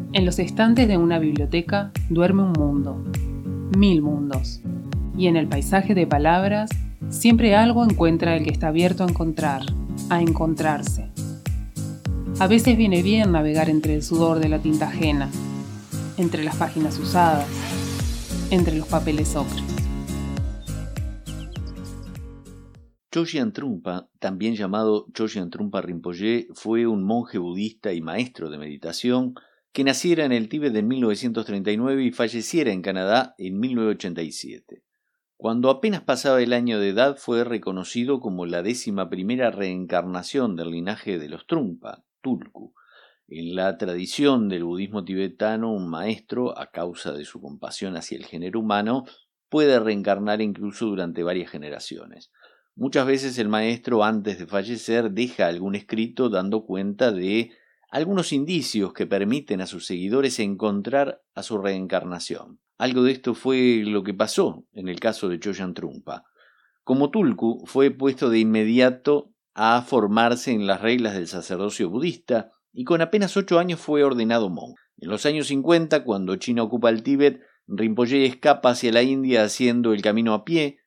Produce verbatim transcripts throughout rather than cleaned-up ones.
En los estantes de una biblioteca duerme un mundo, mil mundos, y en el paisaje de palabras siempre algo encuentra el que está abierto a encontrar, a encontrarse. A veces viene bien navegar entre el sudor de la tinta ajena, entre las páginas usadas, entre los papeles ocres. Chogyam Trungpa, también llamado Chogyam Trungpa Rinpoche, fue un monje budista y maestro de meditación que naciera en el Tíbet en mil novecientos treinta y nueve y falleciera en Canadá en mil novecientos ochenta y siete. Cuando apenas pasaba el año de edad fue reconocido como la décima primera reencarnación del linaje de los Trungpa, Tulku. En la tradición del budismo tibetano, un maestro, a causa de su compasión hacia el género humano, puede reencarnar incluso durante varias generaciones. Muchas veces el maestro, antes de fallecer, deja algún escrito dando cuenta de algunos indicios que permiten a sus seguidores encontrar a su reencarnación. Algo de esto fue lo que pasó en el caso de Chogyam Trungpa. Como Tulku, fue puesto de inmediato a formarse en las reglas del sacerdocio budista y con apenas ocho años fue ordenado monje. En los años cincuenta, cuando China ocupa el Tíbet, Rinpoche escapa hacia la India haciendo el camino a pie.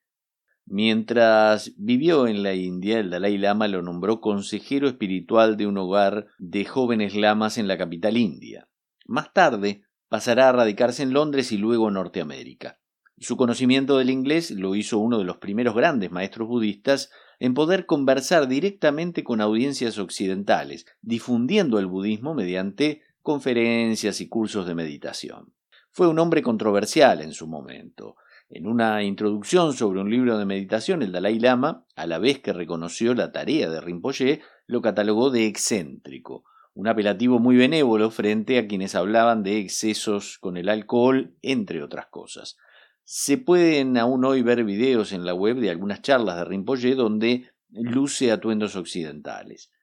Mientras vivió en la India, el Dalai Lama lo nombró consejero espiritual de un hogar de jóvenes lamas en la capital india. Más tarde, pasará a radicarse en Londres y luego en Norteamérica. Su conocimiento del inglés lo hizo uno de los primeros grandes maestros budistas en poder conversar directamente con audiencias occidentales, difundiendo el budismo mediante conferencias y cursos de meditación. Fue un hombre controversial en su momento. En una introducción sobre un libro de meditación, el Dalai Lama, a la vez que reconoció la tarea de Rinpoche, lo catalogó de excéntrico, un apelativo muy benévolo frente a quienes hablaban de excesos con el alcohol, entre otras cosas. Se pueden aún hoy ver videos en la web de algunas charlas de Rinpoche donde luce atuendos occidentales.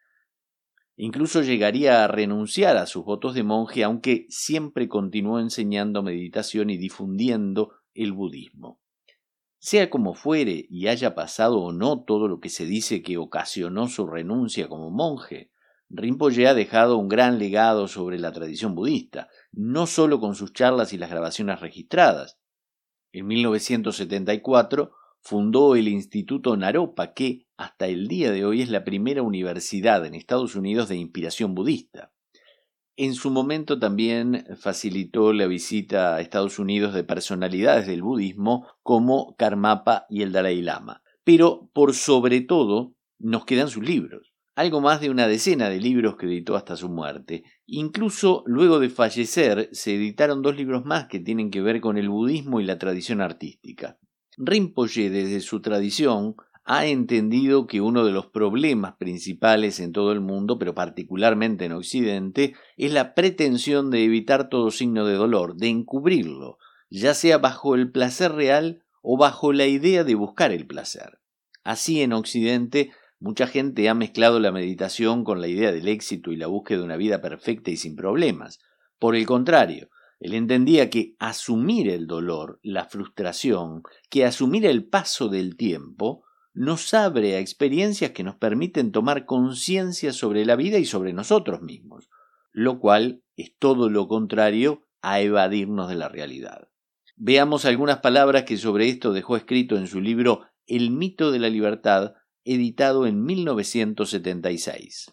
Incluso llegaría a renunciar a sus votos de monje, aunque siempre continuó enseñando meditación y difundiendo el budismo. Sea como fuere y haya pasado o no todo lo que se dice que ocasionó su renuncia como monje, Rinpoche ha dejado un gran legado sobre la tradición budista, no solo con sus charlas y las grabaciones registradas. En mil novecientos setenta y cuatro fundó el Instituto Naropa, que hasta el día de hoy es la primera universidad en Estados Unidos de inspiración budista. En su momento también facilitó la visita a Estados Unidos de personalidades del budismo como Karmapa y el Dalai Lama. Pero, por sobre todo, nos quedan sus libros. Algo más de una decena de libros que editó hasta su muerte. Incluso luego de fallecer se editaron dos libros más que tienen que ver con el budismo y la tradición artística. Rinpoche, desde su tradición, ha entendido que uno de los problemas principales en todo el mundo, pero particularmente en Occidente, es la pretensión de evitar todo signo de dolor, de encubrirlo, ya sea bajo el placer real o bajo la idea de buscar el placer. Así, en Occidente, mucha gente ha mezclado la meditación con la idea del éxito y la búsqueda de una vida perfecta y sin problemas. Por el contrario, él entendía que asumir el dolor, la frustración, que asumir el paso del tiempo, nos abre a experiencias que nos permiten tomar conciencia sobre la vida y sobre nosotros mismos, lo cual es todo lo contrario a evadirnos de la realidad. Veamos algunas palabras que sobre esto dejó escrito en su libro El mito de la libertad, editado en mil novecientos setenta y seis.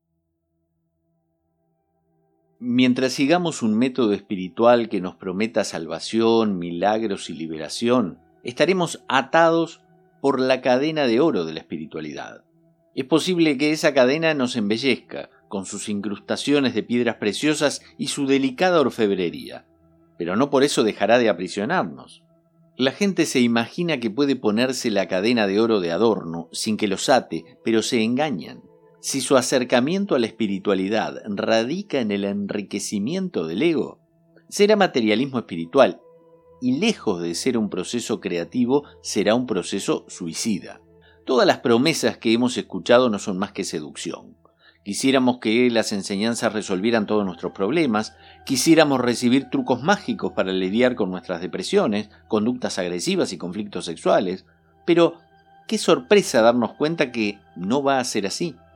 Mientras sigamos un método espiritual que nos prometa salvación, milagros y liberación, estaremos atados por la cadena de oro de la espiritualidad. Es posible que esa cadena nos embellezca, con sus incrustaciones de piedras preciosas y su delicada orfebrería, pero no por eso dejará de aprisionarnos. La gente se imagina que puede ponerse la cadena de oro de adorno sin que los ate, pero se engañan. Si su acercamiento a la espiritualidad radica en el enriquecimiento del ego, será materialismo espiritual, y lejos de ser un proceso creativo, será un proceso suicida. Todas las promesas que hemos escuchado no son más que seducción. Quisiéramos que las enseñanzas resolvieran todos nuestros problemas, quisiéramos recibir trucos mágicos para lidiar con nuestras depresiones, conductas agresivas y conflictos sexuales, pero qué sorpresa darnos cuenta que no va a ser así.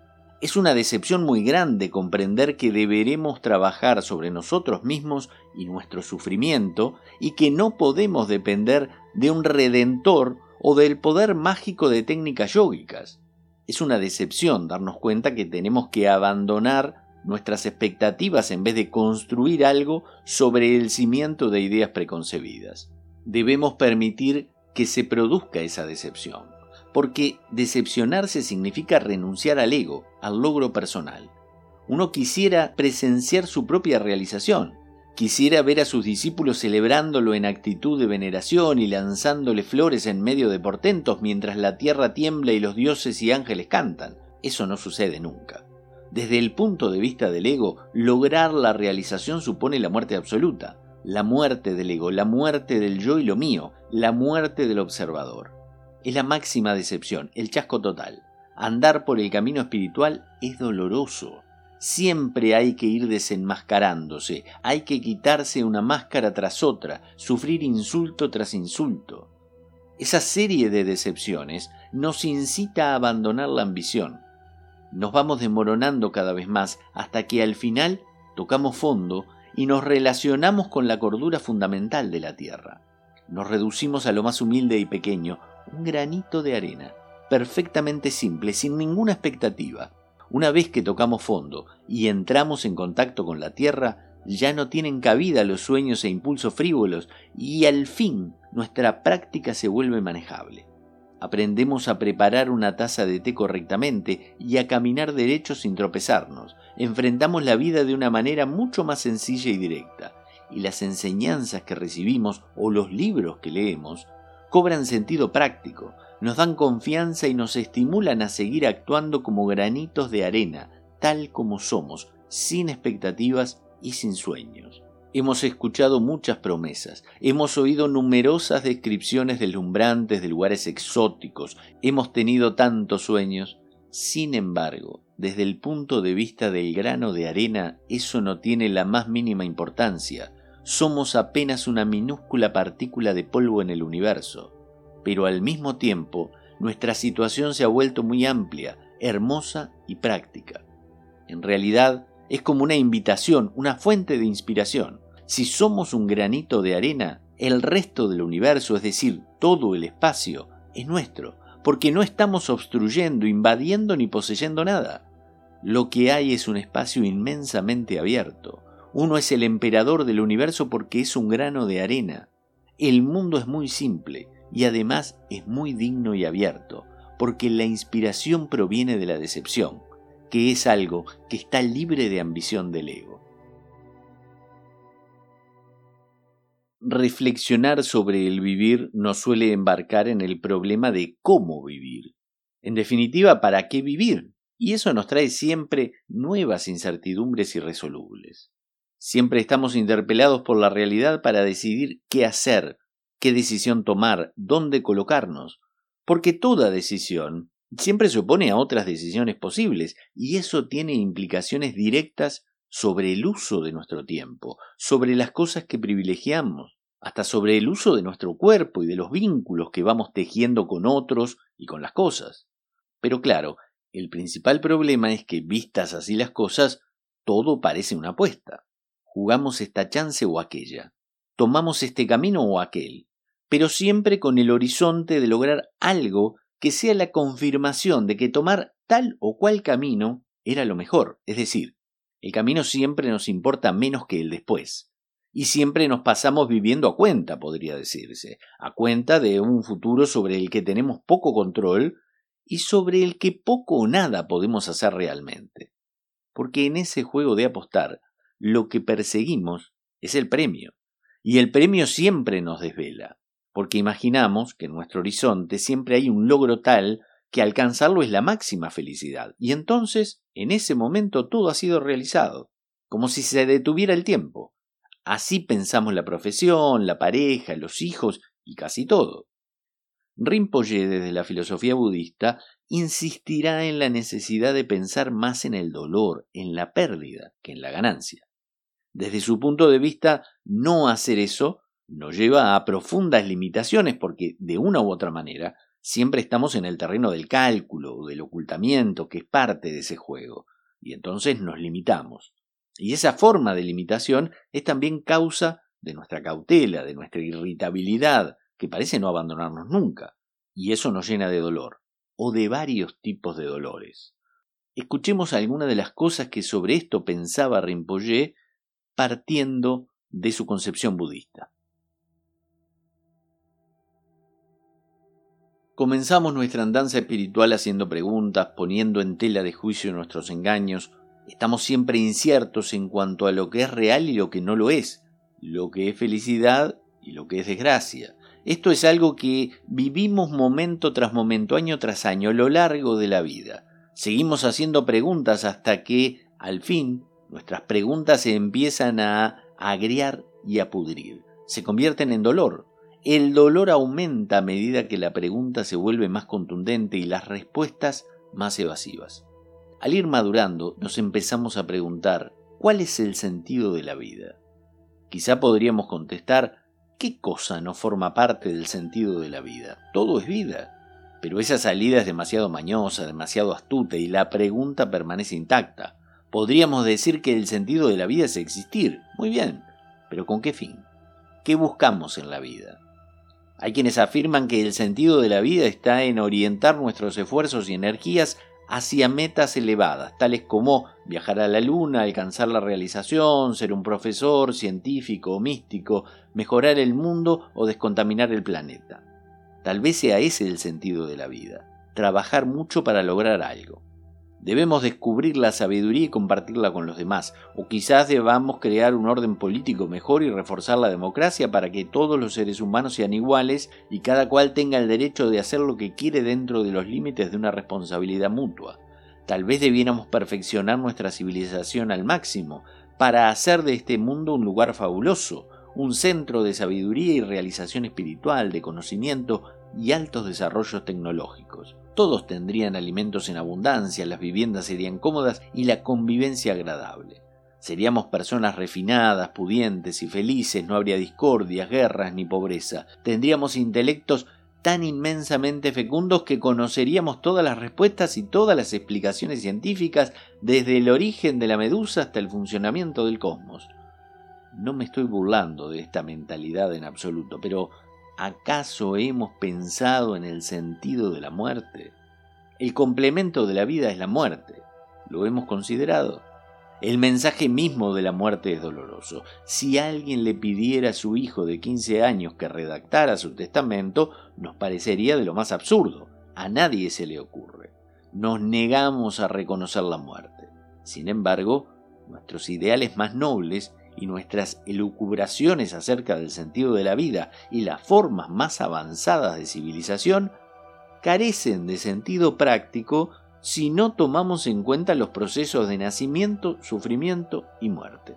Es una decepción muy grande comprender que deberemos trabajar sobre nosotros mismos y nuestro sufrimiento y que no podemos depender de un redentor o del poder mágico de técnicas yógicas. Es una decepción darnos cuenta que tenemos que abandonar nuestras expectativas en vez de construir algo sobre el cimiento de ideas preconcebidas. Debemos permitir que se produzca esa decepción, porque decepcionarse significa renunciar al ego, al logro personal. Uno quisiera presenciar su propia realización, quisiera ver a sus discípulos celebrándolo en actitud de veneración y lanzándole flores en medio de portentos mientras la tierra tiembla y los dioses y ángeles cantan. Eso no sucede nunca. Desde el punto de vista del ego, lograr la realización supone la muerte absoluta, la muerte del ego, la muerte del yo y lo mío, la muerte del observador. Es la máxima decepción, el chasco total. Andar por el camino espiritual es doloroso. Siempre hay que ir desenmascarándose, hay que quitarse una máscara tras otra, sufrir insulto tras insulto. Esa serie de decepciones nos incita a abandonar la ambición. Nos vamos desmoronando cada vez más hasta que al final tocamos fondo y nos relacionamos con la cordura fundamental de la tierra. Nos reducimos a lo más humilde y pequeño, un granito de arena, perfectamente simple, sin ninguna expectativa. Una vez que tocamos fondo y entramos en contacto con la tierra, ya no tienen cabida los sueños e impulsos frívolos y al fin nuestra práctica se vuelve manejable. Aprendemos a preparar una taza de té correctamente y a caminar derecho sin tropezarnos. Enfrentamos la vida de una manera mucho más sencilla y directa. Y las enseñanzas que recibimos o los libros que leemos cobran sentido práctico, nos dan confianza y nos estimulan a seguir actuando como granitos de arena, tal como somos, sin expectativas y sin sueños. Hemos escuchado muchas promesas, hemos oído numerosas descripciones deslumbrantes de lugares exóticos, hemos tenido tantos sueños. Sin embargo, desde el punto de vista del grano de arena, eso no tiene la más mínima importancia. Somos apenas una minúscula partícula de polvo en el universo. Pero al mismo tiempo, nuestra situación se ha vuelto muy amplia, hermosa y práctica. En realidad, es como una invitación, una fuente de inspiración. Si somos un granito de arena, el resto del universo, es decir, todo el espacio, es nuestro, porque no estamos obstruyendo, invadiendo ni poseyendo nada. Lo que hay es un espacio inmensamente abierto. Uno es el emperador del universo porque es un grano de arena. El mundo es muy simple y además es muy digno y abierto, porque la inspiración proviene de la decepción, que es algo que está libre de ambición del ego. Reflexionar sobre el vivir nos suele embarcar en el problema de cómo vivir. En definitiva, ¿para qué vivir? Y eso nos trae siempre nuevas incertidumbres irresolubles. Siempre estamos interpelados por la realidad para decidir qué hacer, qué decisión tomar, dónde colocarnos, porque toda decisión siempre se opone a otras decisiones posibles, y eso tiene implicaciones directas sobre el uso de nuestro tiempo, sobre las cosas que privilegiamos, hasta sobre el uso de nuestro cuerpo y de los vínculos que vamos tejiendo con otros y con las cosas. Pero claro, el principal problema es que, vistas así las cosas, todo parece una apuesta. Jugamos esta chance o aquella, tomamos este camino o aquel, pero siempre con el horizonte de lograr algo que sea la confirmación de que tomar tal o cual camino era lo mejor, es decir, el camino siempre nos importa menos que el después. Y siempre nos pasamos viviendo a cuenta, podría decirse, a cuenta de un futuro sobre el que tenemos poco control y sobre el que poco o nada podemos hacer realmente. Porque en ese juego de apostar, lo que perseguimos es el premio. Y el premio siempre nos desvela, porque imaginamos que en nuestro horizonte siempre hay un logro tal que alcanzarlo es la máxima felicidad, y entonces, en ese momento, todo ha sido realizado, como si se detuviera el tiempo. Así pensamos la profesión, la pareja, los hijos y casi todo. Rinpoche, desde la filosofía budista, insistirá en la necesidad de pensar más en el dolor, en la pérdida, que en la ganancia. Desde su punto de vista, no hacer eso nos lleva a profundas limitaciones porque, de una u otra manera, Siempre estamos en el terreno del cálculo o del ocultamiento, que es parte de ese juego, y entonces nos limitamos. Y esa forma de limitación es también causa de nuestra cautela, de nuestra irritabilidad, que parece no abandonarnos nunca, y eso nos llena de dolor, o de varios tipos de dolores. Escuchemos algunas de las cosas que sobre esto pensaba Rinpoché partiendo de su concepción budista. Comenzamos nuestra andanza espiritual haciendo preguntas, poniendo en tela de juicio nuestros engaños. Estamos siempre inciertos en cuanto a lo que es real y lo que no lo es, lo que es felicidad y lo que es desgracia. Esto es algo que vivimos momento tras momento, año tras año, a lo largo de la vida. Seguimos haciendo preguntas hasta que, al fin, nuestras preguntas se empiezan a agriar y a pudrir. Se convierten en dolor. El dolor aumenta a medida que la pregunta se vuelve más contundente y las respuestas más evasivas. Al ir madurando, nos empezamos a preguntar, ¿cuál es el sentido de la vida? Quizá podríamos contestar, ¿qué cosa no forma parte del sentido de la vida? Todo es vida. Pero esa salida es demasiado mañosa, demasiado astuta y la pregunta permanece intacta. Podríamos decir que el sentido de la vida es existir. Muy bien, pero ¿con qué fin? ¿Qué buscamos en la vida? Hay quienes afirman que el sentido de la vida está en orientar nuestros esfuerzos y energías hacia metas elevadas, tales como viajar a la luna, alcanzar la realización, ser un profesor, científico o místico, mejorar el mundo o descontaminar el planeta. Tal vez sea ese el sentido de la vida, trabajar mucho para lograr algo. Debemos descubrir la sabiduría y compartirla con los demás, o quizás debamos crear un orden político mejor y reforzar la democracia para que todos los seres humanos sean iguales y cada cual tenga el derecho de hacer lo que quiere dentro de los límites de una responsabilidad mutua. Tal vez debiéramos perfeccionar nuestra civilización al máximo para hacer de este mundo un lugar fabuloso, un centro de sabiduría y realización espiritual, de conocimiento y altos desarrollos tecnológicos. Todos tendrían alimentos en abundancia, las viviendas serían cómodas y la convivencia agradable. Seríamos personas refinadas, pudientes y felices, no habría discordias, guerras ni pobreza. Tendríamos intelectos tan inmensamente fecundos que conoceríamos todas las respuestas y todas las explicaciones científicas, desde el origen de la medusa hasta el funcionamiento del cosmos. No me estoy burlando de esta mentalidad en absoluto, pero ¿acaso hemos pensado en el sentido de la muerte? El complemento de la vida es la muerte. ¿Lo hemos considerado? El mensaje mismo de la muerte es doloroso. Si alguien le pidiera a su hijo de quince años que redactara su testamento, nos parecería de lo más absurdo. A nadie se le ocurre. Nos negamos a reconocer la muerte. Sin embargo, nuestros ideales más nobles y nuestras elucubraciones acerca del sentido de la vida y las formas más avanzadas de civilización carecen de sentido práctico si no tomamos en cuenta los procesos de nacimiento, sufrimiento y muerte.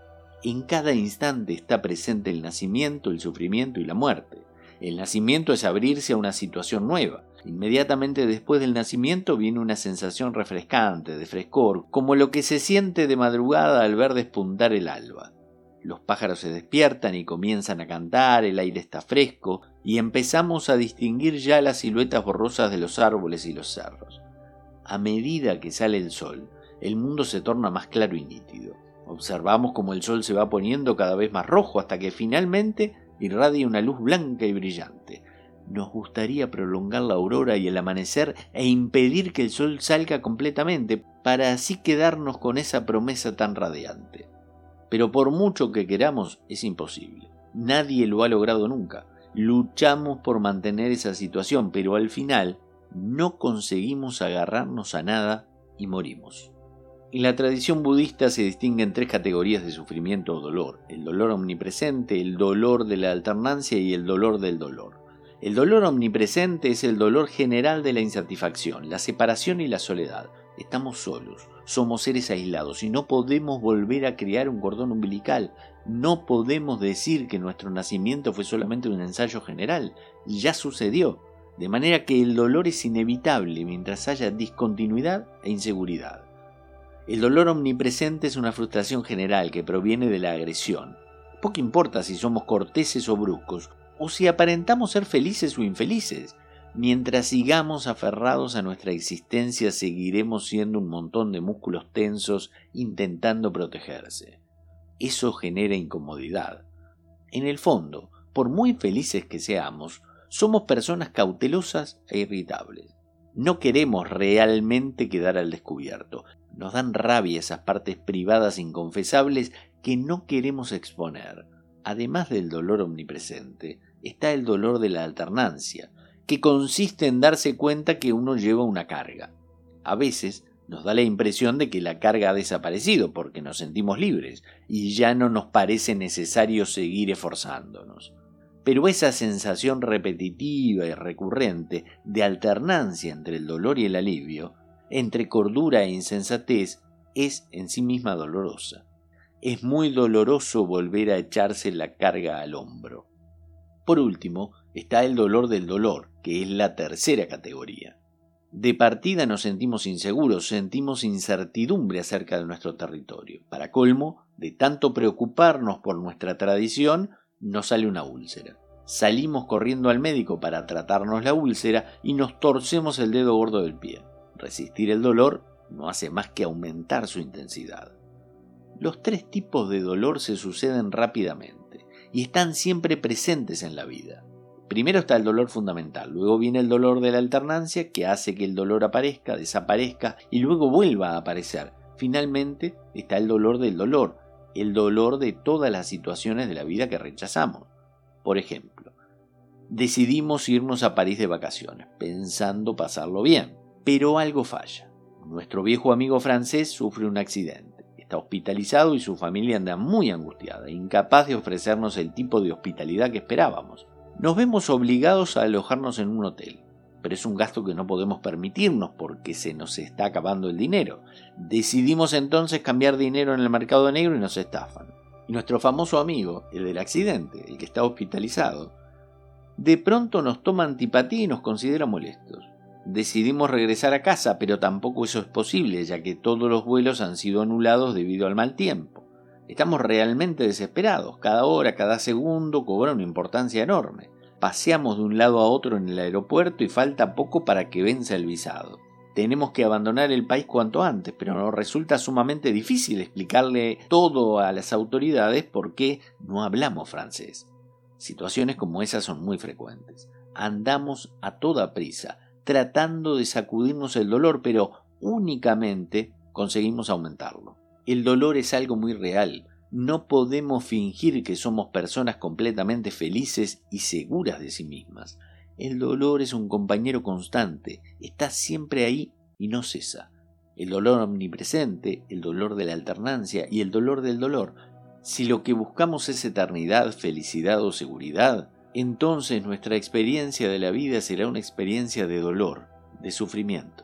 En cada instante está presente el nacimiento, el sufrimiento y la muerte. El nacimiento es abrirse a una situación nueva. Inmediatamente después del nacimiento viene una sensación refrescante, de frescor, como lo que se siente de madrugada al ver despuntar el alba. Los pájaros se despiertan y comienzan a cantar, el aire está fresco y empezamos a distinguir ya las siluetas borrosas de los árboles y los cerros. A medida que sale el sol, el mundo se torna más claro y nítido. Observamos cómo el sol se va poniendo cada vez más rojo hasta que finalmente irradia una luz blanca y brillante. Nos gustaría prolongar la aurora y el amanecer e impedir que el sol salga completamente, para así quedarnos con esa promesa tan radiante. Pero por mucho que queramos, es imposible. Nadie lo ha logrado nunca. Luchamos por mantener esa situación, pero al final no conseguimos agarrarnos a nada y morimos. En la tradición budista se distinguen tres categorías de sufrimiento o dolor: el dolor omnipresente, el dolor de la alternancia y el dolor del dolor. El dolor omnipresente es el dolor general de la insatisfacción, la separación y la soledad. Estamos solos, somos seres aislados y no podemos volver a crear un cordón umbilical. No podemos decir que nuestro nacimiento fue solamente un ensayo general, ya sucedió. De manera que el dolor es inevitable mientras haya discontinuidad e inseguridad. El dolor omnipresente es una frustración general que proviene de la agresión. Poco importa si somos corteses o bruscos, o si aparentamos ser felices o infelices. Mientras sigamos aferrados a nuestra existencia, seguiremos siendo un montón de músculos tensos intentando protegerse. Eso genera incomodidad. En el fondo, por muy felices que seamos, somos personas cautelosas e irritables. No queremos realmente quedar al descubierto. Nos dan rabia esas partes privadas inconfesables que no queremos exponer. Además del dolor omnipresente, está el dolor de la alternancia, que consiste en darse cuenta que uno lleva una carga. A veces nos da la impresión de que la carga ha desaparecido porque nos sentimos libres y ya no nos parece necesario seguir esforzándonos. Pero esa sensación repetitiva y recurrente de alternancia entre el dolor y el alivio, entre cordura e insensatez, es en sí misma dolorosa. Es muy doloroso volver a echarse la carga al hombro. Por último, está el dolor del dolor, que es la tercera categoría. De partida nos sentimos inseguros, sentimos incertidumbre acerca de nuestro territorio. Para colmo, de tanto preocuparnos por nuestra tradición, nos sale una úlcera. Salimos corriendo al médico para tratarnos la úlcera y nos torcemos el dedo gordo del pie. Resistir el dolor no hace más que aumentar su intensidad. Los tres tipos de dolor se suceden rápidamente y están siempre presentes en la vida. Primero está el dolor fundamental, luego viene el dolor de la alternancia que hace que el dolor aparezca, desaparezca y luego vuelva a aparecer. Finalmente está el dolor del dolor, el dolor de todas las situaciones de la vida que rechazamos. Por ejemplo, decidimos irnos a París de vacaciones, pensando pasarlo bien, pero algo falla. Nuestro viejo amigo francés sufre un accidente, está hospitalizado y su familia anda muy angustiada, incapaz de ofrecernos el tipo de hospitalidad que esperábamos. Nos vemos obligados a alojarnos en un hotel, pero es un gasto que no podemos permitirnos porque se nos está acabando el dinero. Decidimos entonces cambiar dinero en el mercado negro y nos estafan. Y nuestro famoso amigo, el del accidente, el que está hospitalizado, de pronto nos toma antipatía y nos considera molestos. Decidimos regresar a casa, pero tampoco eso es posible, ya que todos los vuelos han sido anulados debido al mal tiempo. Estamos realmente desesperados, cada hora, cada segundo cobra una importancia enorme. Paseamos de un lado a otro en el aeropuerto y falta poco para que venza el visado. Tenemos que abandonar el país cuanto antes, pero nos resulta sumamente difícil explicarle todo a las autoridades porque no hablamos francés. Situaciones como esas son muy frecuentes. Andamos a toda prisa, tratando de sacudirnos el dolor, pero únicamente conseguimos aumentarlo. El dolor es algo muy real. No podemos fingir que somos personas completamente felices y seguras de sí mismas. El dolor es un compañero constante, está siempre ahí y no cesa. El dolor omnipresente, el dolor de la alternancia y el dolor del dolor. Si lo que buscamos es eternidad, felicidad o seguridad, entonces nuestra experiencia de la vida será una experiencia de dolor, de sufrimiento.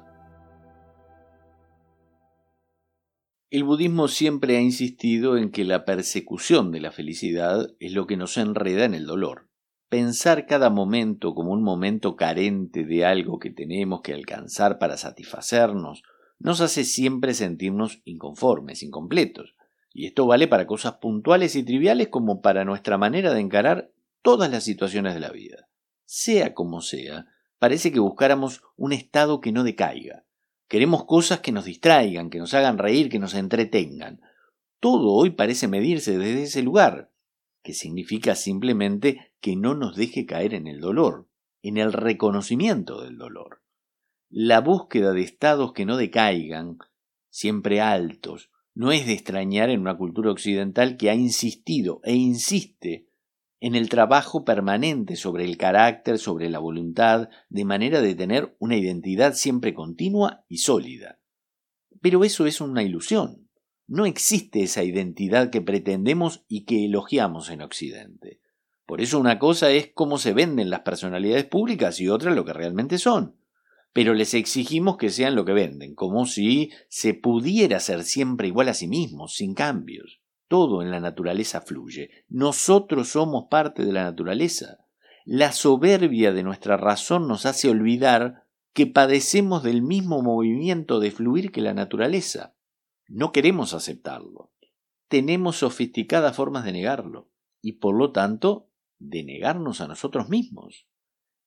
El budismo siempre ha insistido en que la persecución de la felicidad es lo que nos enreda en el dolor. Pensar cada momento como un momento carente de algo que tenemos que alcanzar para satisfacernos nos hace siempre sentirnos inconformes, incompletos. Y esto vale para cosas puntuales y triviales como para nuestra manera de encarar todas las situaciones de la vida. Sea como sea, parece que buscáramos un estado que no decaiga. Queremos cosas que nos distraigan, que nos hagan reír, que nos entretengan. Todo hoy parece medirse desde ese lugar, que significa simplemente que no nos deje caer en el dolor, en el reconocimiento del dolor. La búsqueda de estados que no decaigan, siempre altos, no es de extrañar en una cultura occidental que ha insistido e insiste en el trabajo permanente sobre el carácter, sobre la voluntad, de manera de tener una identidad siempre continua y sólida. Pero eso es una ilusión. No existe esa identidad que pretendemos y que elogiamos en Occidente. Por eso una cosa es cómo se venden las personalidades públicas y otra lo que realmente son. Pero les exigimos que sean lo que venden, como si se pudiera ser siempre igual a sí mismos, sin cambios. Todo en la naturaleza fluye. Nosotros somos parte de la naturaleza. La soberbia de nuestra razón nos hace olvidar que padecemos del mismo movimiento de fluir que la naturaleza. No queremos aceptarlo. Tenemos sofisticadas formas de negarlo y, por lo tanto, de negarnos a nosotros mismos.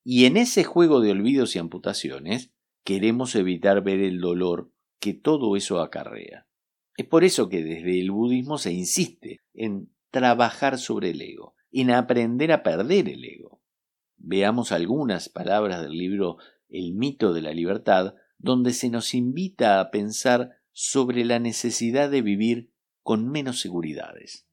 Y en ese juego de olvidos y amputaciones, queremos evitar ver el dolor que todo eso acarrea. Es por eso que desde el budismo se insiste en trabajar sobre el ego, en aprender a perder el ego. Veamos algunas palabras del libro El mito de la libertad, donde se nos invita a pensar sobre la necesidad de vivir con menos seguridades.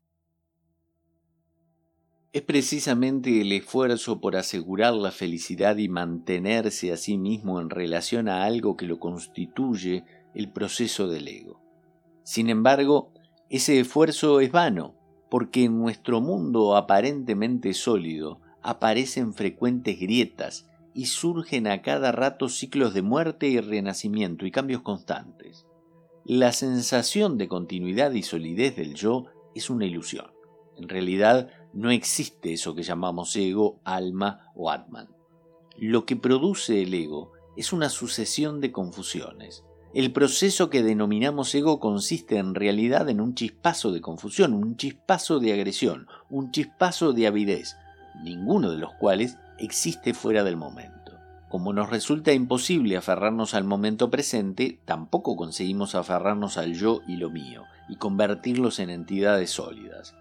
Es precisamente el esfuerzo por asegurar la felicidad y mantenerse a sí mismo en relación a algo que lo constituye el proceso del ego. Sin embargo, ese esfuerzo es vano, porque en nuestro mundo aparentemente sólido aparecen frecuentes grietas y surgen a cada rato ciclos de muerte y renacimiento y cambios constantes. La sensación de continuidad y solidez del yo es una ilusión. En realidad, no existe eso que llamamos ego, alma o atman. Lo que produce el ego es una sucesión de confusiones. El proceso que denominamos ego consiste en realidad en un chispazo de confusión, un chispazo de agresión, un chispazo de avidez, ninguno de los cuales existe fuera del momento. Como nos resulta imposible aferrarnos al momento presente, tampoco conseguimos aferrarnos al yo y lo mío, y convertirlos en entidades sólidas.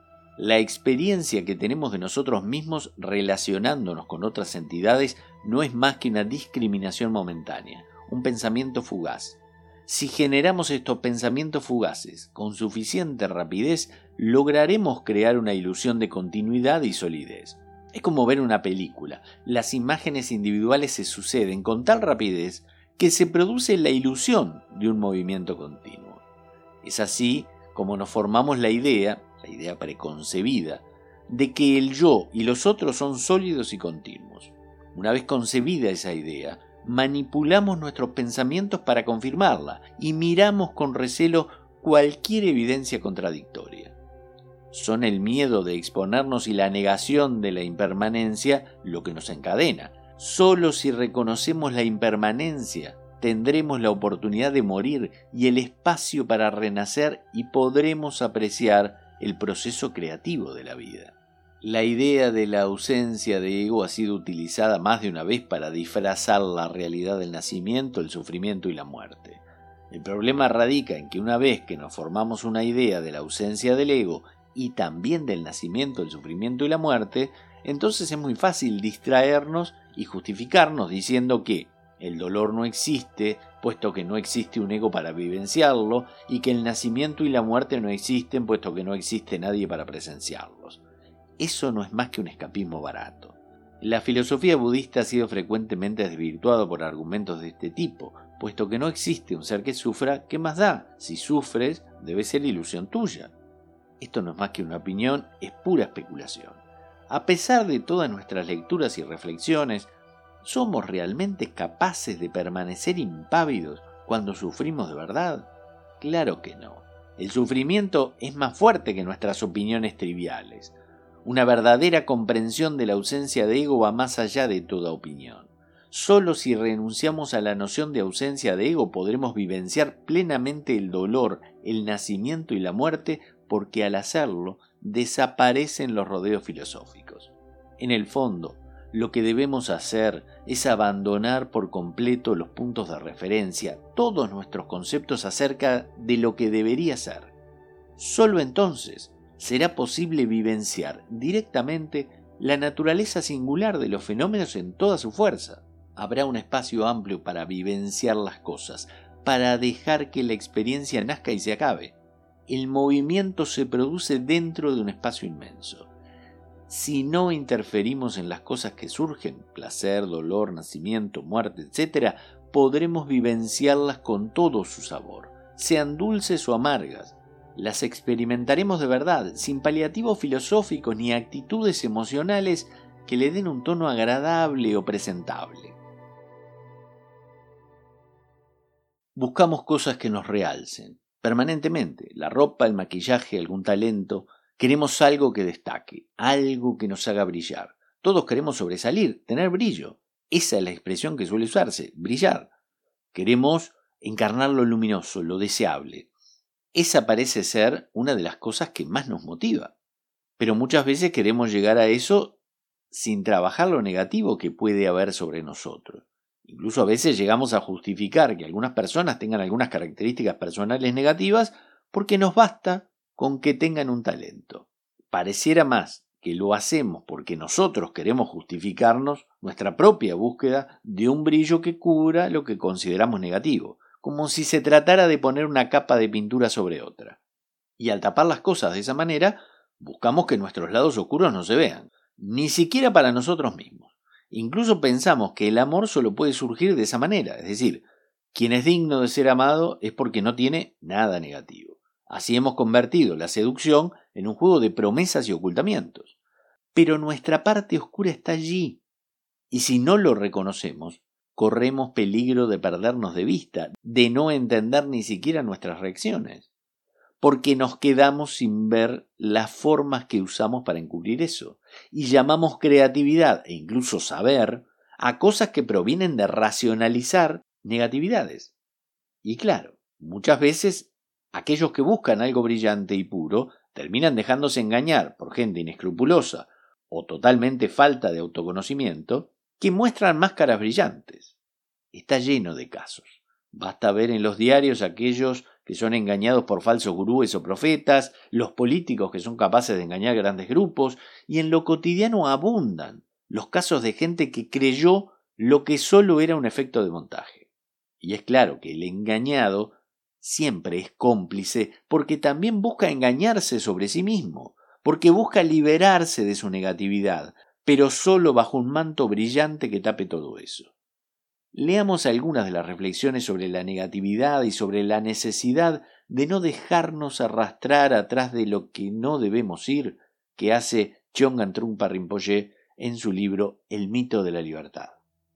La experiencia que tenemos de nosotros mismos relacionándonos con otras entidades no es más que una discriminación momentánea, un pensamiento fugaz. Si generamos estos pensamientos fugaces con suficiente rapidez, lograremos crear una ilusión de continuidad y solidez. Es como ver una película. Las imágenes individuales se suceden con tal rapidez que se produce la ilusión de un movimiento continuo. Es así como nos formamos la idea, la idea preconcebida, de que el yo y los otros son sólidos y continuos. Una vez concebida esa idea, manipulamos nuestros pensamientos para confirmarla y miramos con recelo cualquier evidencia contradictoria. Son el miedo de exponernos y la negación de la impermanencia lo que nos encadena. Solo si reconocemos la impermanencia tendremos la oportunidad de morir y el espacio para renacer y podremos apreciar el proceso creativo de la vida. La idea de la ausencia de ego ha sido utilizada más de una vez para disfrazar la realidad del nacimiento, el sufrimiento y la muerte. El problema radica en que una vez que nos formamos una idea de la ausencia del ego y también del nacimiento, el sufrimiento y la muerte, entonces es muy fácil distraernos y justificarnos diciendo que el dolor no existe, puesto que no existe un ego para vivenciarlo, y que el nacimiento y la muerte no existen, puesto que no existe nadie para presenciarlos. Eso no es más que un escapismo barato. La filosofía budista ha sido frecuentemente desvirtuada por argumentos de este tipo, puesto que no existe un ser que sufra, ¿qué más da? Si sufres, debe ser ilusión tuya. Esto no es más que una opinión, es pura especulación. A pesar de todas nuestras lecturas y reflexiones, ¿somos realmente capaces de permanecer impávidos cuando sufrimos de verdad? Claro que no. El sufrimiento es más fuerte que nuestras opiniones triviales. Una verdadera comprensión de la ausencia de ego va más allá de toda opinión. Solo si renunciamos a la noción de ausencia de ego podremos vivenciar plenamente el dolor, el nacimiento y la muerte, porque al hacerlo desaparecen los rodeos filosóficos. En el fondo, lo que debemos hacer es abandonar por completo los puntos de referencia, todos nuestros conceptos acerca de lo que debería ser. Solo entonces será posible vivenciar directamente la naturaleza singular de los fenómenos en toda su fuerza. Habrá un espacio amplio para vivenciar las cosas, para dejar que la experiencia nazca y se acabe. El movimiento se produce dentro de un espacio inmenso. Si no interferimos en las cosas que surgen, placer, dolor, nacimiento, muerte, etcétera, podremos vivenciarlas con todo su sabor, sean dulces o amargas. Las experimentaremos de verdad, sin paliativos filosóficos ni actitudes emocionales que le den un tono agradable o presentable. Buscamos cosas que nos realcen, permanentemente, la ropa, el maquillaje, algún talento. Queremos algo que destaque, algo que nos haga brillar. Todos queremos sobresalir, tener brillo. Esa es la expresión que suele usarse, brillar. Queremos encarnar lo luminoso, lo deseable. Esa parece ser una de las cosas que más nos motiva. Pero muchas veces queremos llegar a eso sin trabajar lo negativo que puede haber sobre nosotros. Incluso a veces llegamos a justificar que algunas personas tengan algunas características personales negativas porque nos basta con que tengan un talento. Pareciera más que lo hacemos porque nosotros queremos justificarnos nuestra propia búsqueda de un brillo que cubra lo que consideramos negativo, como si se tratara de poner una capa de pintura sobre otra. Y al tapar las cosas de esa manera, buscamos que nuestros lados oscuros no se vean, ni siquiera para nosotros mismos. Incluso pensamos que el amor solo puede surgir de esa manera, es decir, quien es digno de ser amado es porque no tiene nada negativo. Así hemos convertido la seducción en un juego de promesas y ocultamientos. Pero nuestra parte oscura está allí, y si no lo reconocemos, corremos peligro de perdernos de vista, de no entender ni siquiera nuestras reacciones, porque nos quedamos sin ver las formas que usamos para encubrir eso, y llamamos creatividad e incluso saber a cosas que provienen de racionalizar negatividades. Y claro, muchas veces aquellos que buscan algo brillante y puro terminan dejándose engañar por gente inescrupulosa o totalmente falta de autoconocimiento que muestran máscaras brillantes. Está lleno de casos. Basta ver en los diarios aquellos que son engañados por falsos gurúes o profetas, los políticos que son capaces de engañar grandes grupos, y en lo cotidiano abundan los casos de gente que creyó lo que solo era un efecto de montaje. Y es claro que el engañado siempre es cómplice porque también busca engañarse sobre sí mismo, porque busca liberarse de su negatividad, pero solo bajo un manto brillante que tape todo eso. Leamos algunas de las reflexiones sobre la negatividad y sobre la necesidad de no dejarnos arrastrar atrás de lo que no debemos ir, que hace Chögyam Trungpa Rinpoche en su libro El mito de la libertad.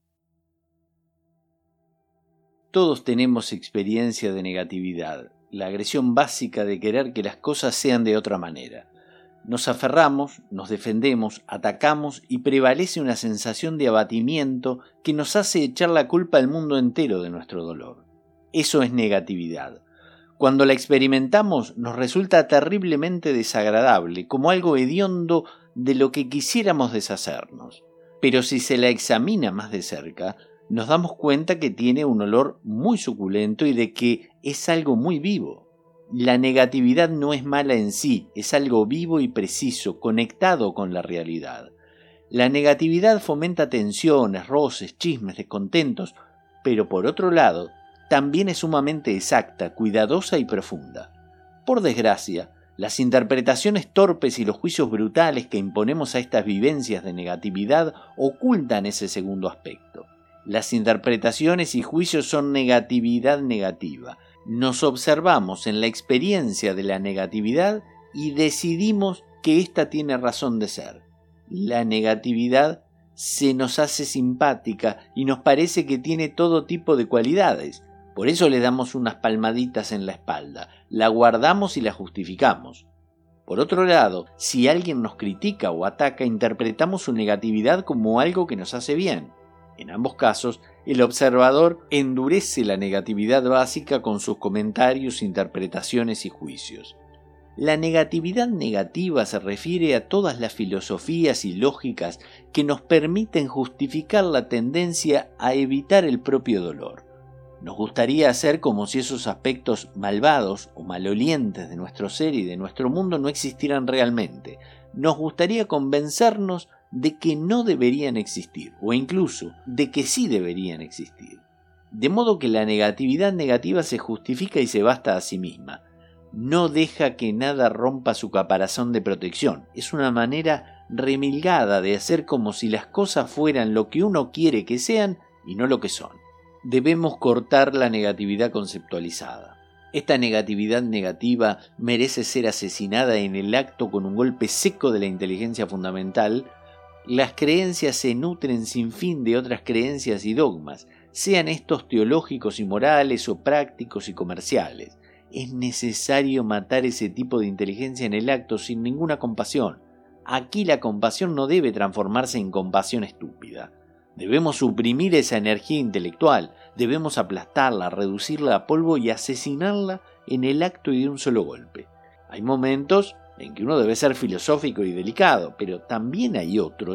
Todos tenemos experiencia de negatividad, la agresión básica de querer que las cosas sean de otra manera. Nos aferramos, nos defendemos, atacamos y prevalece una sensación de abatimiento que nos hace echar la culpa al mundo entero de nuestro dolor. Eso es negatividad. Cuando la experimentamos nos resulta terriblemente desagradable, como algo hediondo de lo que quisiéramos deshacernos. Pero si se la examina más de cerca, nos damos cuenta que tiene un olor muy suculento y de que es algo muy vivo. La negatividad no es mala en sí, es algo vivo y preciso, conectado con la realidad. La negatividad fomenta tensiones, roces, chismes, descontentos, pero por otro lado, también es sumamente exacta, cuidadosa y profunda. Por desgracia, las interpretaciones torpes y los juicios brutales que imponemos a estas vivencias de negatividad ocultan ese segundo aspecto. Las interpretaciones y juicios son negatividad negativa. Nos observamos en la experiencia de la negatividad y decidimos que ésta tiene razón de ser. La negatividad se nos hace simpática y nos parece que tiene todo tipo de cualidades. Por eso le damos unas palmaditas en la espalda, la guardamos y la justificamos. Por otro lado, si alguien nos critica o ataca, interpretamos su negatividad como algo que nos hace bien. En ambos casos, el observador endurece la negatividad básica con sus comentarios, interpretaciones y juicios. La negatividad negativa se refiere a todas las filosofías y lógicas que nos permiten justificar la tendencia a evitar el propio dolor. Nos gustaría hacer como si esos aspectos malvados o malolientes de nuestro ser y de nuestro mundo no existieran realmente. Nos gustaría convencernos de que no deberían existir, o incluso de que sí deberían existir. De modo que la negatividad negativa se justifica y se basta a sí misma. No deja que nada rompa su caparazón de protección. Es una manera remilgada de hacer como si las cosas fueran lo que uno quiere que sean y no lo que son. Debemos cortar la negatividad conceptualizada. Esta negatividad negativa merece ser asesinada en el acto con un golpe seco de la inteligencia fundamental. Las creencias se nutren sin fin de otras creencias y dogmas, sean estos teológicos y morales o prácticos y comerciales. Es necesario matar ese tipo de inteligencia en el acto sin ninguna compasión. Aquí la compasión no debe transformarse en compasión estúpida. Debemos suprimir esa energía intelectual, debemos aplastarla, reducirla a polvo y asesinarla en el acto y de un solo golpe. Hay momentos en que uno debe ser filosófico y delicado, pero también hay otros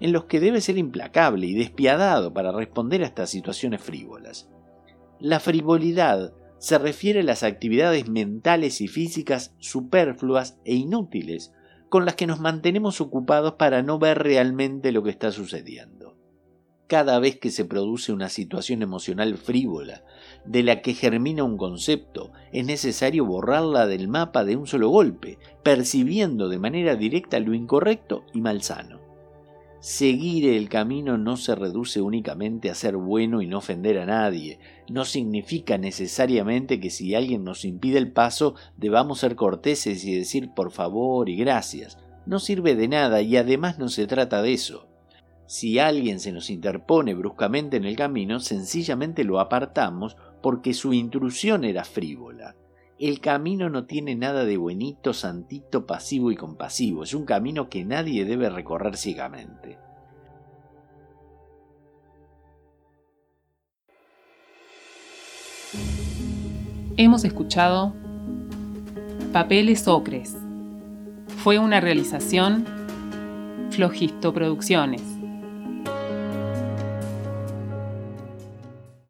en los que debe ser implacable y despiadado para responder a estas situaciones frívolas. La frivolidad se refiere a las actividades mentales y físicas superfluas e inútiles con las que nos mantenemos ocupados para no ver realmente lo que está sucediendo. Cada vez que se produce una situación emocional frívola, de la que germina un concepto, es necesario borrarla del mapa de un solo golpe, percibiendo de manera directa lo incorrecto y malsano. Seguir el camino no se reduce únicamente a ser bueno y no ofender a nadie. No significa necesariamente que si alguien nos impide el paso debamos ser corteses y decir por favor y gracias. No sirve de nada y además no se trata de eso. Si alguien se nos interpone bruscamente en el camino, sencillamente lo apartamos porque su intrusión era frívola. El camino no tiene nada de buenito, santito, pasivo y compasivo. Es un camino que nadie debe recorrer ciegamente. Hemos escuchado Papeles Ocres. Fue una realización Flojisto Producciones.